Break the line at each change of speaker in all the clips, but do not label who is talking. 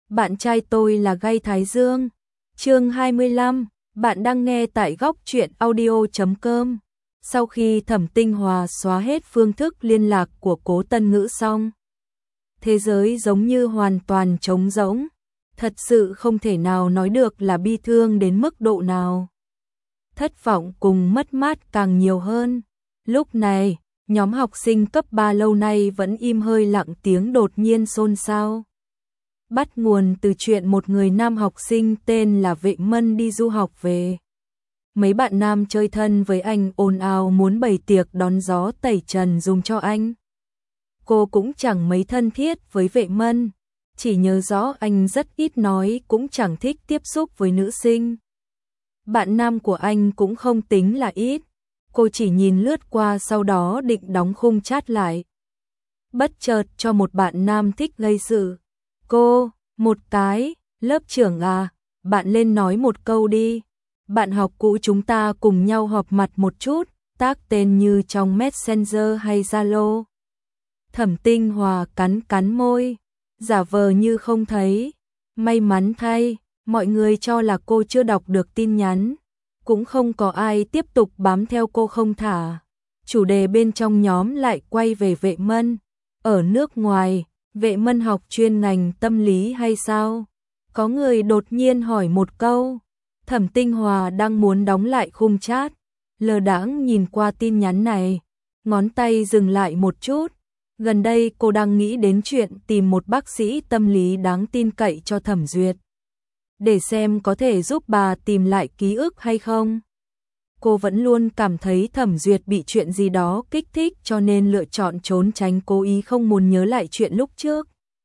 Bạn trai tôi là Gay Thái Dương. Chương 25, bạn đang nghe tại góc truyện audio.com. Sau khi Thẩm Tinh Hòa xóa hết phương thức liên lạc của Cố Tân Ngữ xong, thế giới giống như hoàn toàn trống rỗng, thật sự không thể nào nói được là bi thương đến mức độ nào. Thất vọng cùng mất mát càng nhiều hơn. Lúc này, nhóm học sinh cấp 3 lâu nay vẫn im hơi lặng tiếng đột nhiên xôn xao. Bắt nguồn từ chuyện một người nam học sinh tên là Vệ Mân đi du học về. Mấy bạn nam chơi thân với anh ồn ào muốn bày tiệc đón gió tẩy trần dùng cho anh. Cô cũng chẳng mấy thân thiết với Vệ Mân, chỉ nhớ rõ anh rất ít nói, cũng chẳng thích tiếp xúc với nữ sinh. Bạn nam của anh cũng không tính là ít, cô chỉ nhìn lướt qua sau đó định đóng khung chat lại. Bất chợt cho một bạn nam thích gây sự. Cô, một cái, lớp trưởng à, bạn lên nói một câu đi. Bạn học cũ chúng ta cùng nhau họp mặt một chút, tác tên như trong Messenger hay Zalo. Thẩm Tinh Hòa cắn cắn môi, giả vờ như không thấy. May mắn thay, mọi người cho là cô chưa đọc được tin nhắn. Cũng không có ai tiếp tục bám theo cô không thả. Chủ đề bên trong nhóm lại quay về Vệ Mân. Ở nước ngoài, Vệ Mân học chuyên ngành tâm lý hay sao? Có người đột nhiên hỏi một câu. Thẩm Tinh Hòa đang muốn đóng lại khung chat, lờ đãng nhìn qua tin nhắn này, ngón tay dừng lại một chút. Gần đây cô đang nghĩ đến chuyện tìm một bác sĩ tâm lý đáng tin cậy cho Thẩm Duyệt, để xem có thể giúp bà tìm lại ký ức hay không. Cô vẫn luôn cảm thấy Thẩm Duyệt bị chuyện gì đó kích thích cho nên lựa chọn trốn tránh, cố ý không muốn nhớ lại chuyện lúc trước.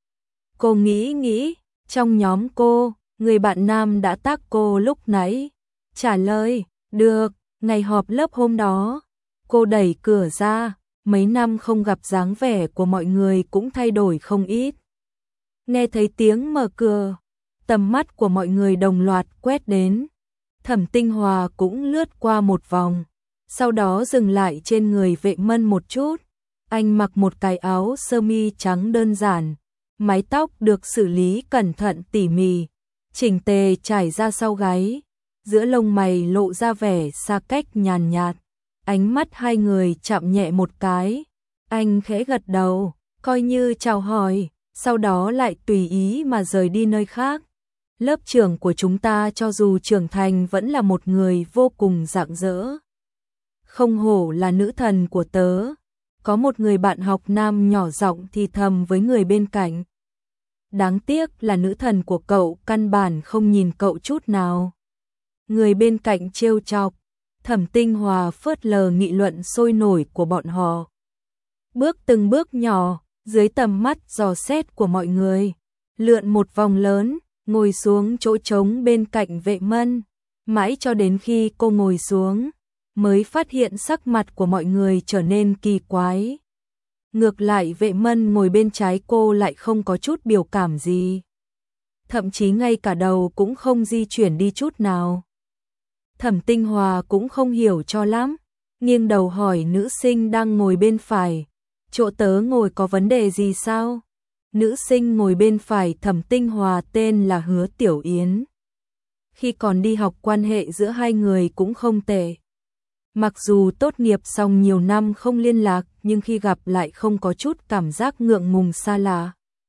Cô nghĩ, trong nhóm cô, người bạn nam đã tác cô lúc nãy, trả lời, được, ngày họp lớp hôm đó. Cô đẩy cửa ra, mấy năm không gặp dáng vẻ của mọi người cũng thay đổi không ít. Nghe thấy tiếng mở cửa, tầm mắt của mọi người đồng loạt quét đến. Thẩm Tinh Hòa cũng lướt qua một vòng, sau đó dừng lại trên người Vệ Mân một chút. Anh mặc một cái áo sơ mi trắng đơn giản, mái tóc được xử lý cẩn thận tỉ mỉ, chỉnh tề trải ra sau gáy, giữa lông mày lộ ra vẻ xa cách nhàn nhạt. Ánh mắt hai người chạm nhẹ một cái, anh khẽ gật đầu, coi như chào hỏi, sau đó lại tùy ý mà rời đi nơi khác. Lớp trưởng của chúng ta cho dù trưởng thành vẫn là một người vô cùng rạng rỡ. Không hổ là nữ thần của tớ. Có một người bạn học nam nhỏ giọng thì thầm với người bên cạnh. Đáng tiếc là nữ thần của cậu căn bản không nhìn cậu chút nào. Người bên cạnh trêu chọc. Thẩm Tinh Hòa phớt lờ nghị luận sôi nổi của bọn họ. Bước từng bước nhỏ, dưới tầm mắt dò xét của mọi người, lượn một vòng lớn, ngồi xuống chỗ trống bên cạnh Vệ Mân. Mãi cho đến khi cô ngồi xuống, mới phát hiện sắc mặt của mọi người trở nên kỳ quái. Ngược lại Vệ Mân ngồi bên trái cô lại không có chút biểu cảm gì. Thậm chí ngay cả đầu cũng không di chuyển đi chút nào. Thẩm Tinh Hòa cũng không hiểu cho lắm, nghiêng đầu hỏi nữ sinh đang ngồi bên phải, chỗ tớ ngồi có vấn đề gì sao? Nữ sinh ngồi bên phải Thẩm Tinh Hòa tên là Hứa Tiểu Yến. Khi còn đi học quan hệ giữa hai người cũng không tệ. Mặc dù tốt nghiệp xong nhiều năm không liên lạc, nhưng khi gặp lại không có chút cảm giác ngượng ngùng xa lạ.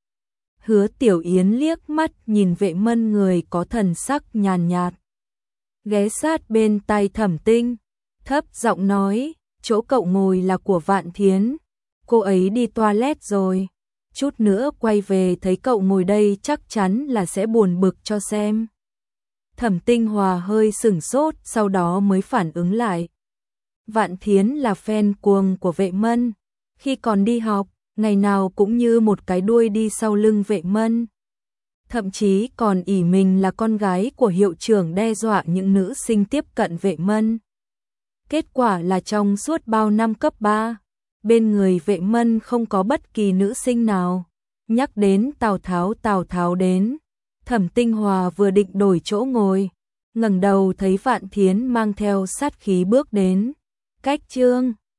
Hứa Tiểu Yến liếc mắt nhìn Vệ Mân, người có thần sắc nhàn nhạt. Ghé sát bên tai Thẩm Tinh, thấp giọng nói, chỗ cậu ngồi là của Vạn Thiến. Cô ấy đi toilet rồi. Chút nữa quay về thấy cậu ngồi đây chắc chắn là sẽ buồn bực cho xem. Thẩm Tinh Hòa hơi sửng sốt, sau đó mới phản ứng lại. Vạn Thiến là fan cuồng của Vệ Mân. Khi còn đi học, ngày nào cũng như một cái đuôi đi sau lưng Vệ Mân. Thậm chí còn ỷ mình là con gái của hiệu trưởng đe dọa những nữ sinh tiếp cận Vệ Mân. Kết quả là trong suốt bao năm cấp 3, bên người Vệ Mân không có bất kỳ nữ sinh nào. Nhắc đến Tào Tháo đến. Thẩm Tinh Hòa vừa định đổi chỗ ngồi, ngẩng đầu thấy Vạn Thiến mang theo sát khí bước đến. Cách chương